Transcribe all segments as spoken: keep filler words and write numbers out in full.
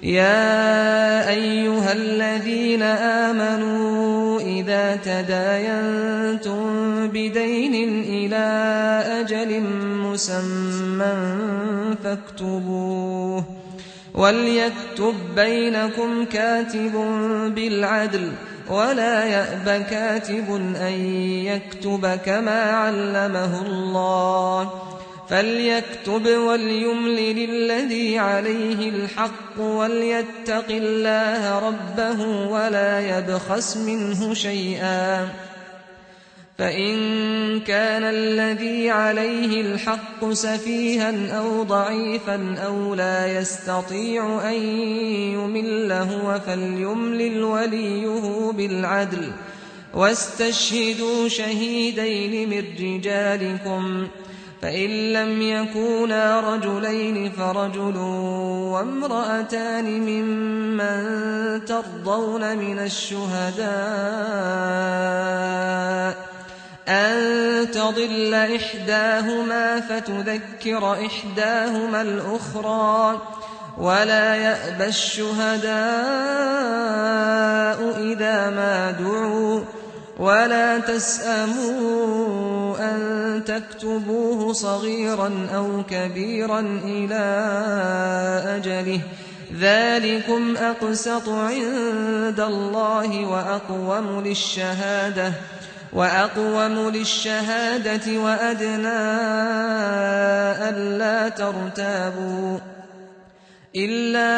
يا أيها الذين آمنوا إذا تداينتم بدين إلى أجل مسمى فاكتبوه وليكتب بينكم كاتب بالعدل ولا يأب كاتب أن يكتب كما علمه الله فليكتب وليملل الذي عليه الحق وليتق الله ربه ولا يبخس منه شيئا فإن كان الذي عليه الحق سفيها أو ضعيفا أو لا يستطيع أن يمل هو فليملل وليه بالعدل واستشهدوا شهيدين من رجالكم فإن لم يكونا رجلين فرجل وامرأتان ممن ترضون من الشهداء أن تضل إحداهما فتذكر إحداهما الأخرى ولا يأبى الشهداء إذا ما دعوا ولا تسأموا أن تكتبوه صغيرا أو كبيرا إلى أجله ذلكم أقسط عند الله وأقوم للشهادة وأقوم للشهادة وأدنى ألا ترتابوا إلا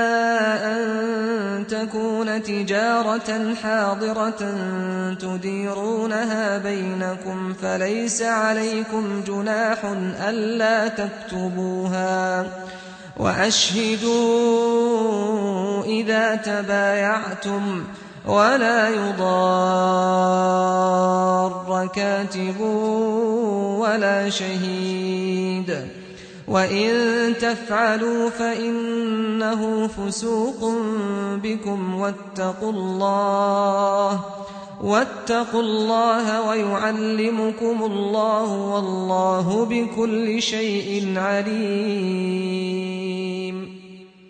أن تكون تجارة حاضرة تديرونها بينكم فليس عليكم جناح ألا تكتبوها وأشهدوا إذا تبايعتم ولا يضار كاتب ولا شهيد وإن تفعلوا فإنه فسوق بكم واتقوا الله واتقوا الله ويعلمكم الله والله بكل شيء عليم.